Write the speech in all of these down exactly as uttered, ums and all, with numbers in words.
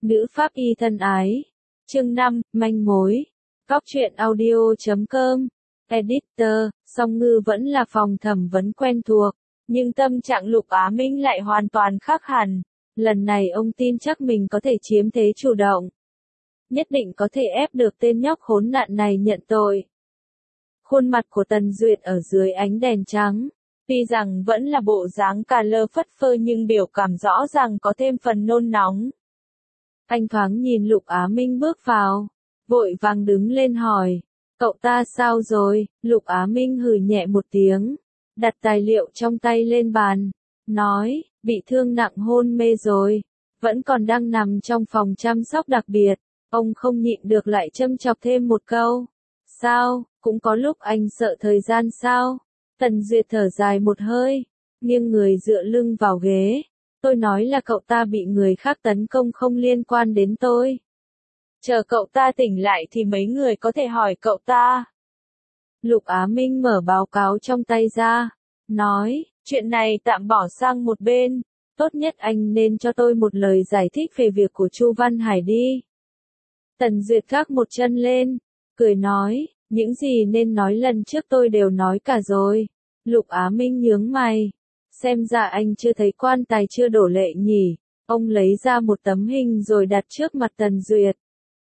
Nữ pháp y thân ái. Chương năm, manh mối. Góc truyện audio chấm com. Editor, Song Ngư vẫn là phòng thẩm vấn quen thuộc, nhưng tâm trạng Lục Á Minh lại hoàn toàn khác hẳn. Lần này ông tin chắc mình có thể chiếm thế chủ động. Nhất định có thể ép được tên nhóc khốn nạn này nhận tội. Khuôn mặt của Tần Duyệt ở dưới ánh đèn trắng, tuy rằng vẫn là bộ dáng cà lơ phất phơ nhưng biểu cảm rõ ràng có thêm phần nôn nóng. Anh thoáng nhìn Lục Á Minh bước vào, vội vàng đứng lên hỏi, cậu ta sao rồi? Lục Á Minh hừ nhẹ một tiếng, đặt tài liệu trong tay lên bàn, nói, bị thương nặng hôn mê rồi, vẫn còn đang nằm trong phòng chăm sóc đặc biệt. Ông không nhịn được lại châm chọc thêm một câu, sao, cũng có lúc anh sợ thời gian sao? Tần Duyệt thở dài một hơi, nghiêng người dựa lưng vào ghế. Tôi nói là cậu ta bị người khác tấn công không liên quan đến tôi. Chờ cậu ta tỉnh lại thì mấy người có thể hỏi cậu ta. Lục Á Minh mở báo cáo trong tay ra, nói, chuyện này tạm bỏ sang một bên, tốt nhất anh nên cho tôi một lời giải thích về việc của Chu Văn Hải đi. Tần Duyệt gác một chân lên, cười nói, những gì nên nói lần trước tôi đều nói cả rồi. Lục Á Minh nhướng mày, xem ra anh chưa thấy quan tài chưa đổ lệ nhỉ. Ông lấy ra một tấm hình rồi đặt trước mặt Tần Duyệt.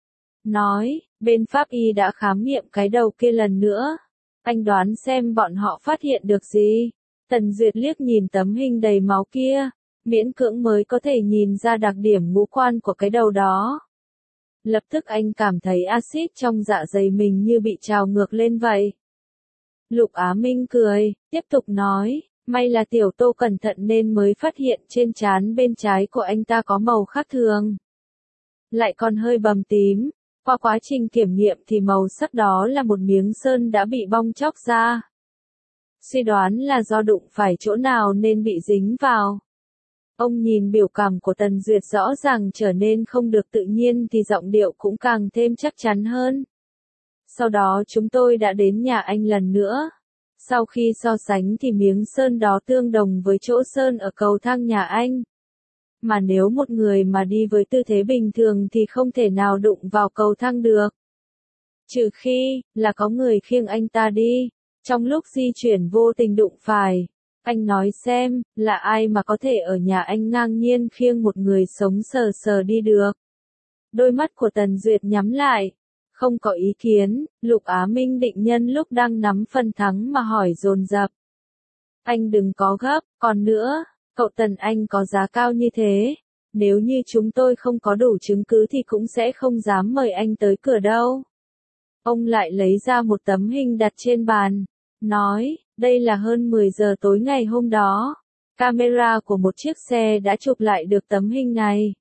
Nói, bên pháp y đã khám nghiệm cái đầu kia lần nữa. Anh đoán xem bọn họ phát hiện được gì. Tần Duyệt liếc nhìn tấm hình đầy máu kia, miễn cưỡng mới có thể nhìn ra đặc điểm ngũ quan của cái đầu đó. Lập tức anh cảm thấy axit trong dạ dày mình như bị trào ngược lên vậy. Lục Á Minh cười, tiếp tục nói, may là tiểu Tô cẩn thận nên mới phát hiện trên trán bên trái của anh ta có màu khác thường. Lại còn hơi bầm tím, qua quá trình kiểm nghiệm thì màu sắc đó là một miếng sơn đã bị bong tróc ra. Suy đoán là do đụng phải chỗ nào nên bị dính vào. Ông nhìn biểu cảm của Tần Duyệt rõ ràng trở nên không được tự nhiên thì giọng điệu cũng càng thêm chắc chắn hơn. Sau đó chúng tôi đã đến nhà anh lần nữa. Sau khi so sánh thì miếng sơn đó tương đồng với chỗ sơn ở cầu thang nhà anh. Mà nếu một người mà đi với tư thế bình thường thì không thể nào đụng vào cầu thang được. Trừ khi, là có người khiêng anh ta đi, trong lúc di chuyển vô tình đụng phải. Anh nói xem, là ai mà có thể ở nhà anh ngang nhiên khiêng một người sống sờ sờ đi được. Đôi mắt của Tần Duyệt nhắm lại, không có ý kiến. Lục Á Minh định nhân lúc đang nắm phần thắng mà hỏi dồn dập. Anh đừng có gấp, còn nữa, cậu Tần anh có giá cao như thế. Nếu như chúng tôi không có đủ chứng cứ thì cũng sẽ không dám mời anh tới cửa đâu. Ông lại lấy ra một tấm hình đặt trên bàn, nói, đây là hơn mười giờ tối ngày hôm đó. Camera của một chiếc xe đã chụp lại được tấm hình này.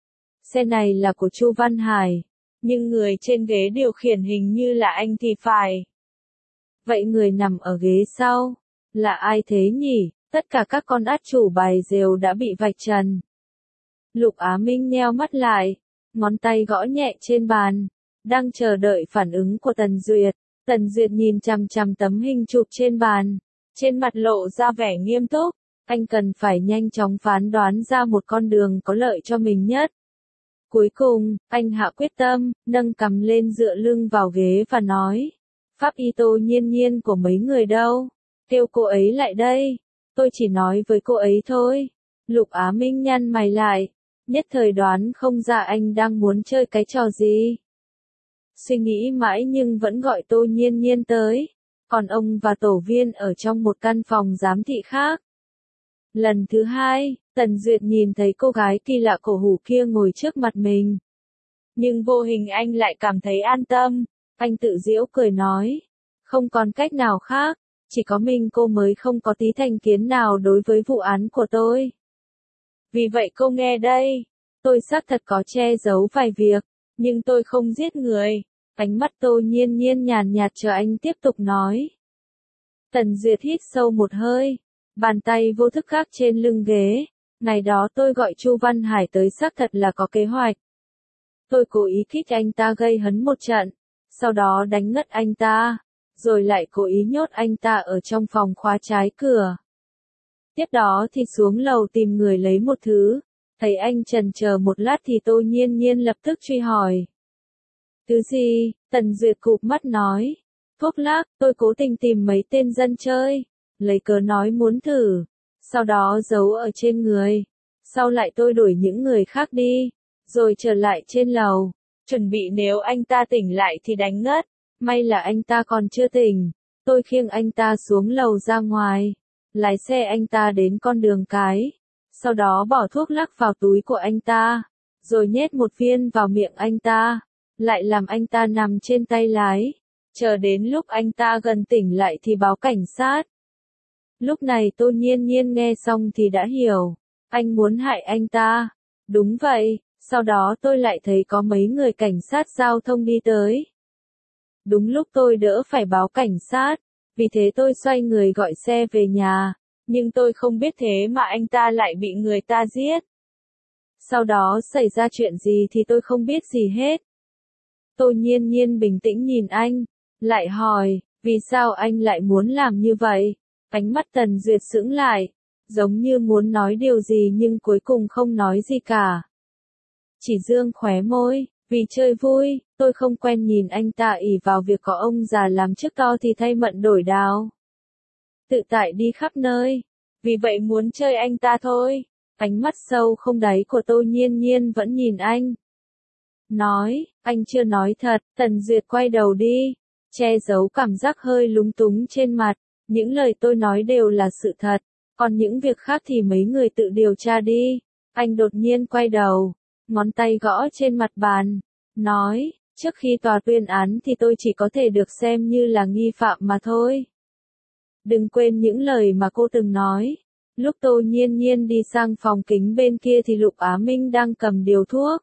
Xe này là của Chu Văn Hải, nhưng người trên ghế điều khiển hình như là anh thì phải. Vậy người nằm ở ghế sau, là ai thế nhỉ? Tất cả các con át chủ bài đều đã bị vạch trần. Lục Á Minh nheo mắt lại, ngón tay gõ nhẹ trên bàn, đang chờ đợi phản ứng của Tần Duyệt. Tần Duyệt nhìn chằm chằm tấm hình chụp trên bàn, trên mặt lộ ra vẻ nghiêm túc, anh cần phải nhanh chóng phán đoán ra một con đường có lợi cho mình nhất. Cuối cùng, anh hạ quyết tâm, nâng cằm lên dựa lưng vào ghế và nói, pháp y Tô Nhiên Nhiên của mấy người đâu? Kêu cô ấy lại đây, tôi chỉ nói với cô ấy thôi. Lục Á Minh nhăn mày lại, nhất thời đoán không ra anh đang muốn chơi cái trò gì. Suy nghĩ mãi nhưng vẫn gọi Tô Nhiên Nhiên tới, còn ông và tổ viên ở trong một căn phòng giám thị khác. Lần thứ hai, Tần Duyệt nhìn thấy cô gái kỳ lạ cổ hủ kia ngồi trước mặt mình. Nhưng vô hình anh lại cảm thấy an tâm, anh tự giễu cười nói, không còn cách nào khác, chỉ có mình cô mới không có tí thành kiến nào đối với vụ án của tôi. Vì vậy cô nghe đây, tôi xác thật có che giấu vài việc. Nhưng tôi không giết người. Ánh mắt Tô Nhiên Nhiên nhàn nhạt chờ anh tiếp tục nói. Tần Duyệt hít sâu một hơi, bàn tay vô thức gác trên lưng ghế. Ngày đó tôi gọi Chu Văn Hải tới xác thật là có kế hoạch. Tôi cố ý kích anh ta gây hấn một trận, sau đó đánh ngất anh ta, rồi lại cố ý nhốt anh ta ở trong phòng khóa trái cửa. Tiếp đó thì xuống lầu tìm người lấy một thứ, Thấy anh chần chờ một lát thì Tô Nhiên Nhiên lập tức truy hỏi. Thứ gì? Tần Duyệt cụp mắt nói. Thuốc lắc, tôi cố tình tìm mấy tên dân chơi, lấy cớ nói muốn thử, sau đó giấu ở trên người. Sau lại tôi đuổi những người khác đi, rồi trở lại trên lầu, chuẩn bị nếu anh ta tỉnh lại thì đánh ngất. May là anh ta còn chưa tỉnh, tôi khiêng anh ta xuống lầu ra ngoài, lái xe anh ta đến con đường cái, sau đó bỏ thuốc lắc vào túi của anh ta, rồi nhét một viên vào miệng anh ta, lại làm anh ta nằm trên tay lái, chờ đến lúc anh ta gần tỉnh lại thì báo cảnh sát. Lúc này Tô Nhiên Nhiên nghe xong thì đã hiểu, anh muốn hại anh ta. Đúng vậy, sau đó tôi lại thấy có mấy người cảnh sát giao thông đi tới. Đúng lúc tôi đỡ phải báo cảnh sát, vì thế tôi xoay người gọi xe về nhà, nhưng tôi không biết thế mà anh ta lại bị người ta giết. Sau đó xảy ra chuyện gì thì tôi không biết gì hết. Tô Nhiên Nhiên bình tĩnh nhìn anh, lại hỏi, vì sao anh lại muốn làm như vậy? Ánh mắt Tần Duyệt sững lại, giống như muốn nói điều gì nhưng cuối cùng không nói gì cả. Chỉ dương khóe môi, vì chơi vui, tôi không quen nhìn anh ta ỷ vào việc có ông già làm chức to thì thay mận đổi đao. Tự tại đi khắp nơi, vì vậy muốn chơi anh ta thôi. Ánh mắt sâu không đáy của Tô Nhiên Nhiên vẫn nhìn anh. Nói, anh chưa nói thật. Tần Duyệt quay đầu đi, che giấu cảm giác hơi lúng túng trên mặt. Những lời tôi nói đều là sự thật, còn những việc khác thì mấy người tự điều tra đi. Anh đột nhiên quay đầu, ngón tay gõ trên mặt bàn, nói, trước khi tòa tuyên án thì tôi chỉ có thể được xem như là nghi phạm mà thôi. Đừng quên những lời mà cô từng nói. Lúc Tô Nhiên Nhiên đi sang phòng kính bên kia thì Lục Á Minh đang cầm điếu thuốc.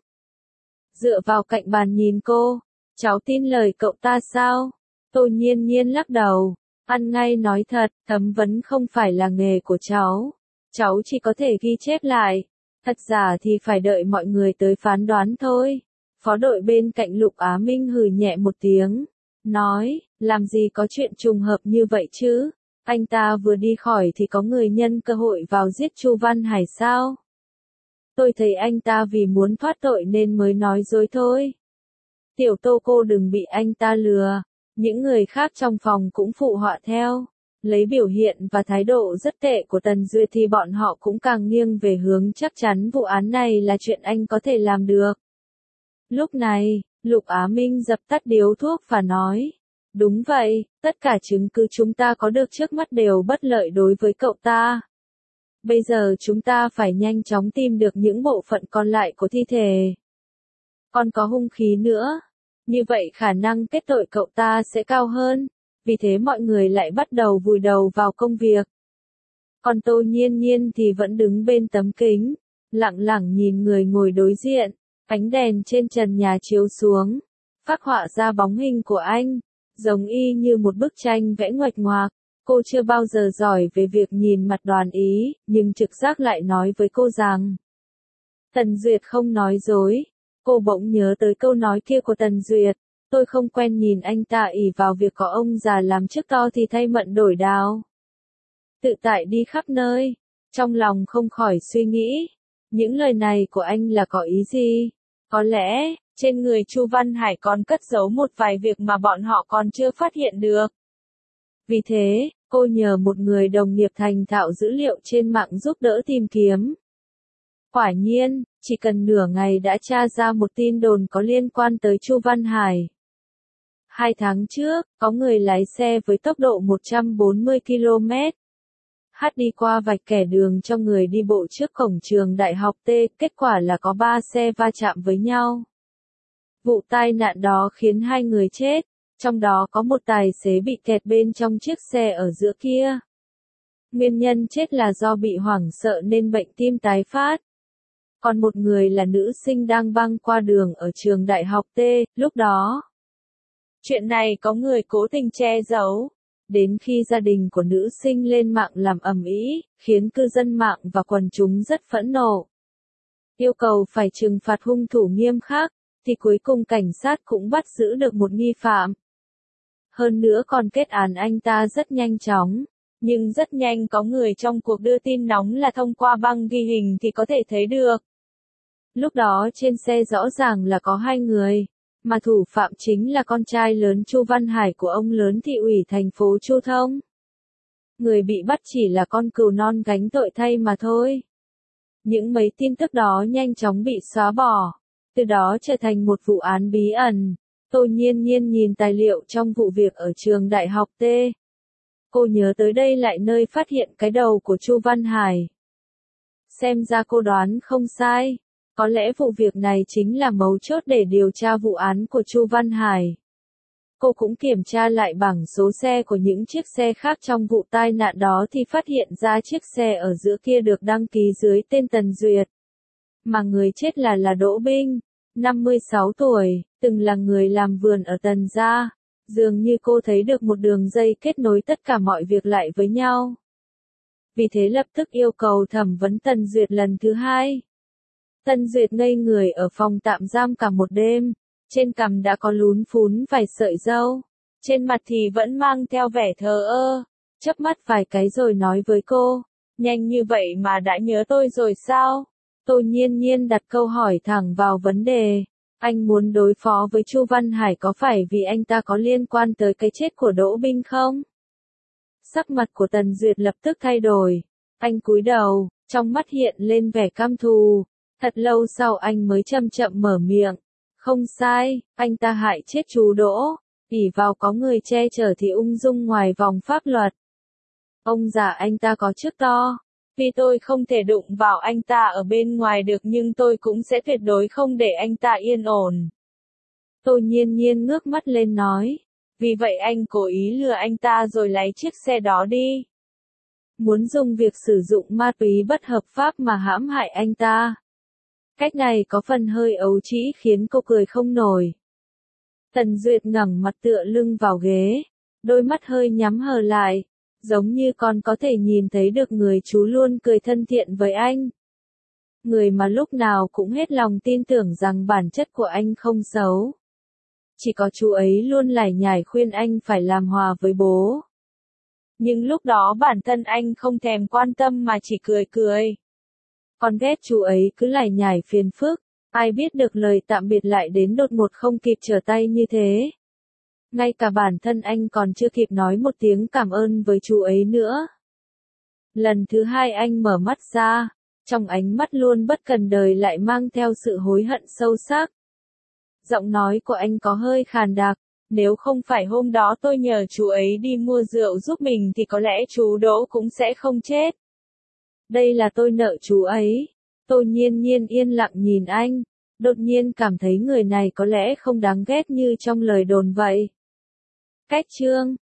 Dựa vào cạnh bàn nhìn cô, cháu tin lời cậu ta sao? Tô Nhiên Nhiên lắc đầu, ăn ngay nói thật, thẩm vấn không phải là nghề của cháu. Cháu chỉ có thể ghi chép lại, thật giả thì phải đợi mọi người tới phán đoán thôi. Phó đội bên cạnh Lục Á Minh hừ nhẹ một tiếng, nói, làm gì có chuyện trùng hợp như vậy chứ? Anh ta vừa đi khỏi thì có người nhân cơ hội vào giết Chu Văn Hải sao? Tôi thấy anh ta vì muốn thoát tội nên mới nói dối thôi. Tiểu Tô cô đừng bị anh ta lừa. Những người khác trong phòng cũng phụ họa theo. Lấy biểu hiện và thái độ rất tệ của Tần Duyệt thì bọn họ cũng càng nghiêng về hướng chắc chắn vụ án này là chuyện anh có thể làm được. Lúc này, Lục Á Minh dập tắt điếu thuốc và nói, đúng vậy, tất cả chứng cứ chúng ta có được trước mắt đều bất lợi đối với cậu ta. Bây giờ chúng ta phải nhanh chóng tìm được những bộ phận còn lại của thi thể. Còn có hung khí nữa. Như vậy khả năng kết tội cậu ta sẽ cao hơn. Vì thế mọi người lại bắt đầu vùi đầu vào công việc. Còn Tô Nhiên Nhiên thì vẫn đứng bên tấm kính, lặng lặng nhìn người ngồi đối diện. Ánh đèn trên trần nhà chiếu xuống, phác họa ra bóng hình của anh, giống y như một bức tranh vẽ nguệch ngoạc. Cô chưa bao giờ giỏi về việc nhìn mặt đoán ý, nhưng trực giác lại nói với cô rằng Tần Duyệt không nói dối. Cô bỗng nhớ tới câu nói kia của Tần Duyệt, tôi không quen nhìn anh ta ỷ vào việc có ông già làm chức to thì thay mận đổi đao. Tự tại đi khắp nơi, trong lòng không khỏi suy nghĩ, những lời này của anh là có ý gì? Có lẽ, trên người Chu Văn Hải còn cất giấu một vài việc mà bọn họ còn chưa phát hiện được. Vì thế, cô nhờ một người đồng nghiệp thành thạo dữ liệu trên mạng giúp đỡ tìm kiếm. Quả nhiên, chỉ cần nửa ngày đã tra ra một tin đồn có liên quan tới Chu Văn Hải. Hai tháng trước, có người lái xe với tốc độ một trăm bốn mươi ki lô mét hát đi qua vạch kẻ đường cho người đi bộ trước cổng trường đại học T, kết quả là có ba xe va chạm với nhau. Vụ tai nạn đó khiến hai người chết, trong đó có một tài xế bị kẹt bên trong chiếc xe ở giữa kia. Nguyên nhân chết là do bị hoảng sợ nên bệnh tim tái phát. Còn một người là nữ sinh đang băng qua đường ở trường đại học T, lúc đó. Chuyện này có người cố tình che giấu. Đến khi gia đình của nữ sinh lên mạng làm ầm ĩ, khiến cư dân mạng và quần chúng rất phẫn nộ. Yêu cầu phải trừng phạt hung thủ nghiêm khắc, thì cuối cùng cảnh sát cũng bắt giữ được một nghi phạm. Hơn nữa còn kết án anh ta rất nhanh chóng. Nhưng rất nhanh có người trong cuộc đưa tin nóng là thông qua băng ghi hình thì có thể thấy được. Lúc đó trên xe rõ ràng là có hai người, mà thủ phạm chính là con trai lớn Chu Văn Hải của ông lớn thị ủy thành phố Chu Thông. Người bị bắt chỉ là con cừu non gánh tội thay mà thôi. Những mấy tin tức đó nhanh chóng bị xóa bỏ, từ đó trở thành một vụ án bí ẩn. Tô Nhiên Nhiên nhìn tài liệu trong vụ việc ở trường đại học T. Cô nhớ tới đây lại nơi phát hiện cái đầu của Chu Văn Hải. Xem ra cô đoán không sai, có lẽ vụ việc này chính là mấu chốt để điều tra vụ án của Chu Văn Hải. Cô cũng kiểm tra lại bảng số xe của những chiếc xe khác trong vụ tai nạn đó thì phát hiện ra chiếc xe ở giữa kia được đăng ký dưới tên Tần Duyệt. Mà người chết là là Đỗ Binh, năm mươi sáu tuổi, từng là người làm vườn ở Tần gia. Dường như cô thấy được một đường dây kết nối tất cả mọi việc lại với nhau. Vì thế lập tức yêu cầu thẩm vấn Tần Duyệt lần thứ hai. Tần Duyệt ngây người ở phòng tạm giam cả một đêm, trên cằm đã có lún phún vài sợi râu, trên mặt thì vẫn mang theo vẻ thờ ơ, chớp mắt vài cái rồi nói với cô, nhanh như vậy mà đã nhớ tôi rồi sao? Tô Nhiên Nhiên đặt câu hỏi thẳng vào vấn đề, anh muốn đối phó với Chu Văn Hải có phải vì anh ta có liên quan tới cái chết của Đỗ Binh không? Sắc mặt của Tần Duyệt lập tức thay đổi, anh cúi đầu, trong mắt hiện lên vẻ căm thù, thật lâu sau anh mới chậm chậm mở miệng, không sai, anh ta hại chết chú Đỗ, ỷ vào có người che chở thì ung dung ngoài vòng pháp luật. Ông già anh ta có chức to, vì tôi không thể đụng vào anh ta ở bên ngoài được nhưng tôi cũng sẽ tuyệt đối không để anh ta yên ổn. Tô Nhiên Nhiên ngước mắt lên nói, vì vậy anh cố ý lừa anh ta rồi lấy chiếc xe đó đi. Muốn dùng việc sử dụng ma túy bất hợp pháp mà hãm hại anh ta. Cách này có phần hơi ấu trĩ khiến cô cười không nổi. Tần Duyệt ngẩng mặt tựa lưng vào ghế, đôi mắt hơi nhắm hờ lại, giống như còn có thể nhìn thấy được người chú luôn cười thân thiện với anh. Người mà lúc nào cũng hết lòng tin tưởng rằng bản chất của anh không xấu. Chỉ có chú ấy luôn lải nhải khuyên anh phải làm hòa với bố. Nhưng lúc đó bản thân anh không thèm quan tâm mà chỉ cười cười. Còn ghét chú ấy cứ lải nhải phiền phức, ai biết được lời tạm biệt lại đến đột ngột không kịp trở tay như thế. Ngay cả bản thân anh còn chưa kịp nói một tiếng cảm ơn với chú ấy nữa. Lần thứ hai anh mở mắt ra, trong ánh mắt luôn bất cần đời lại mang theo sự hối hận sâu sắc. Giọng nói của anh có hơi khàn đặc, nếu không phải hôm đó tôi nhờ chú ấy đi mua rượu giúp mình thì có lẽ chú Đỗ cũng sẽ không chết. Đây là tôi nợ chú ấy. Tô Nhiên Nhiên yên lặng nhìn anh, đột nhiên cảm thấy người này có lẽ không đáng ghét như trong lời đồn vậy. Cách chương